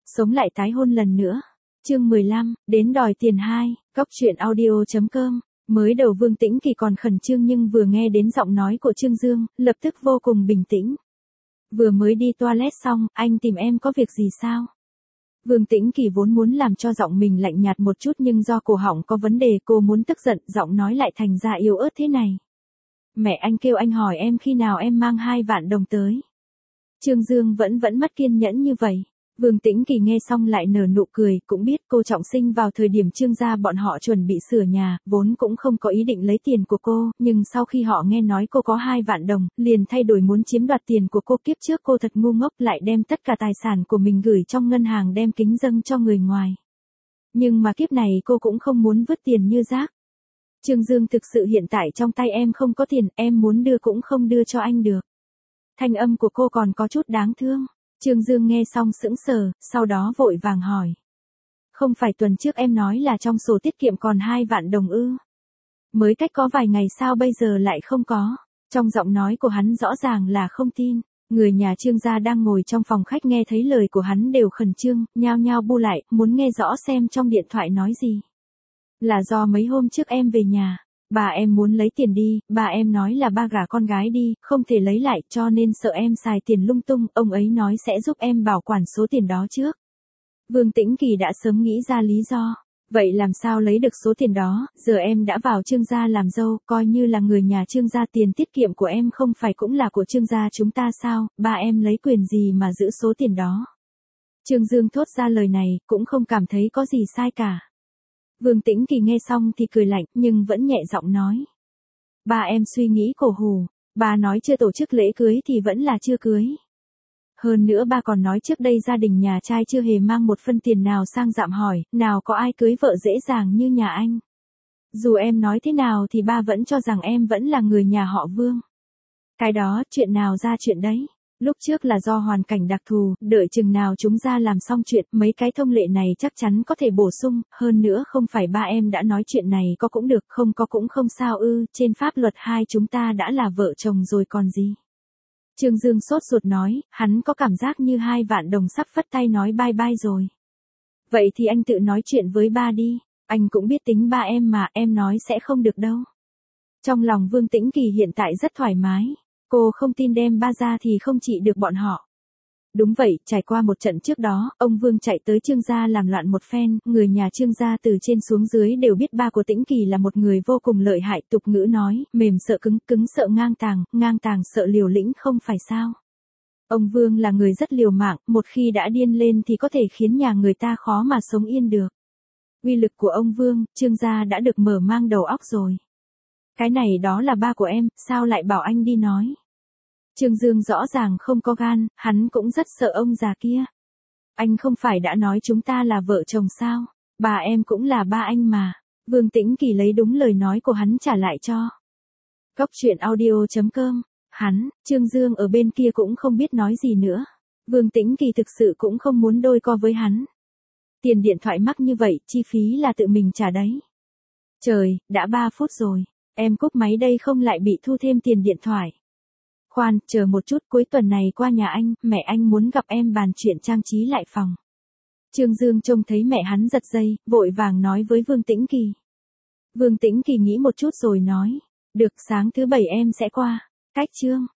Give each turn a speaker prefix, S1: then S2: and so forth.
S1: Sống lại tái hôn lần nữa. Chương 15, đến đòi tiền 2, Cóc truyện audio.com. Mới đầu Vương Tĩnh Kỳ còn khẩn trương nhưng vừa nghe đến giọng nói của Trương Dương, lập tức vô cùng bình tĩnh. Vừa mới đi toilet xong, anh tìm em có việc gì sao? Vương Tĩnh Kỳ vốn muốn làm cho giọng mình lạnh nhạt một chút nhưng do cổ họng có vấn đề cô muốn tức giận, giọng nói lại thành ra yếu ớt thế này. Mẹ anh kêu anh hỏi em khi nào em mang 2 vạn đồng tới. Trương Dương vẫn mất kiên nhẫn như vậy. Vương Tĩnh Kỳ nghe xong lại nở nụ cười, cũng biết cô trọng sinh vào thời điểm Trương gia bọn họ chuẩn bị sửa nhà, vốn cũng không có ý định lấy tiền của cô, nhưng sau khi họ nghe nói cô có 2 vạn đồng, liền thay đổi muốn chiếm đoạt tiền của cô. Kiếp trước cô thật ngu ngốc, lại đem tất cả tài sản của mình gửi trong ngân hàng đem kính dâng cho người ngoài. Nhưng mà kiếp này cô cũng không muốn vứt tiền như rác. Trương Dương thực sự hiện tại trong tay em không có tiền, em muốn đưa cũng không đưa cho anh được. Thanh âm của cô còn có chút đáng thương. Trương Dương nghe xong sững sờ, sau đó vội vàng hỏi. Không phải tuần trước em nói là trong sổ tiết kiệm còn 2 vạn đồng ư? Mới cách có vài ngày sao bây giờ lại không có? Trong giọng nói của hắn rõ ràng là không tin. Người nhà Trương gia đang ngồi trong phòng khách nghe thấy lời của hắn đều khẩn trương, nhao nhao bu lại, muốn nghe rõ xem trong điện thoại nói gì. Là do mấy hôm trước em về nhà. Bà em muốn lấy tiền đi, bà em nói là ba gả con gái đi, không thể lấy lại cho nên sợ em xài tiền lung tung, ông ấy nói sẽ giúp em bảo quản số tiền đó trước. Vương Tĩnh Kỳ đã sớm nghĩ ra lý do. Vậy làm sao lấy được số tiền đó, giờ em đã vào Trương gia làm dâu, coi như là người nhà Trương gia, tiền tiết kiệm của em không phải cũng là của Trương gia chúng ta sao, ba em lấy quyền gì mà giữ số tiền đó. Trương Dương thốt ra lời này, cũng không cảm thấy có gì sai cả. Vương Tĩnh Kỳ nghe xong thì cười lạnh, nhưng vẫn nhẹ giọng nói. Ba em suy nghĩ cổ hủ, ba nói chưa tổ chức lễ cưới thì vẫn là chưa cưới. Hơn nữa ba còn nói trước đây gia đình nhà trai chưa hề mang một phân tiền nào sang dạm hỏi, nào có ai cưới vợ dễ dàng như nhà anh. Dù em nói thế nào thì ba vẫn cho rằng em vẫn là người nhà họ Vương. Cái đó, chuyện nào ra chuyện đấy. Lúc trước là do hoàn cảnh đặc thù, đợi chừng nào chúng ra làm xong chuyện, mấy cái thông lệ này chắc chắn có thể bổ sung, hơn nữa không phải ba em đã nói chuyện này có cũng được, không có cũng không sao ư, trên pháp luật hai chúng ta đã là vợ chồng rồi còn gì. Trương Dương sốt ruột nói, hắn có cảm giác như 2 vạn đồng sắp phất tay nói bye bye rồi. Vậy thì anh tự nói chuyện với ba đi, anh cũng biết tính ba em mà, em nói sẽ không được đâu. Trong lòng Vương Tĩnh Kỳ hiện tại rất thoải mái. Cô không tin đem ba ra thì không trị được bọn họ. Đúng vậy, trải qua một trận trước đó, ông Vương chạy tới Trương gia làm loạn một phen, người nhà Trương gia từ trên xuống dưới đều biết ba của Tĩnh Kỳ là một người vô cùng lợi hại, tục ngữ nói, mềm sợ cứng, cứng sợ ngang tàng sợ liều lĩnh không phải sao. Ông Vương là người rất liều mạng, một khi đã điên lên thì có thể khiến nhà người ta khó mà sống yên được. Uy lực của ông Vương, Trương gia đã được mở mang đầu óc rồi. Cái này đó là ba của em, sao lại bảo anh đi nói. Trương Dương rõ ràng không có gan, hắn cũng rất sợ ông già kia. Anh không phải đã nói chúng ta là vợ chồng sao, bà em cũng là ba anh mà. Vương Tĩnh Kỳ lấy đúng lời nói của hắn trả lại cho. Cóc truyện audio.com, Trương Dương ở bên kia cũng không biết nói gì nữa. Vương Tĩnh Kỳ thực sự cũng không muốn đôi co với hắn. Tiền điện thoại mắc như vậy, chi phí là tự mình trả đấy. Trời, đã 3 phút rồi. Em cúp máy đây không lại bị thu thêm tiền điện thoại. Khoan, chờ một chút, cuối tuần này qua nhà anh, mẹ anh muốn gặp em bàn chuyện trang trí lại phòng. Trương Dương trông thấy mẹ hắn giật dây, vội vàng nói với Vương Tĩnh Kỳ. Vương Tĩnh Kỳ nghĩ một chút rồi nói, được, sáng thứ 7 em sẽ qua. Cách Trương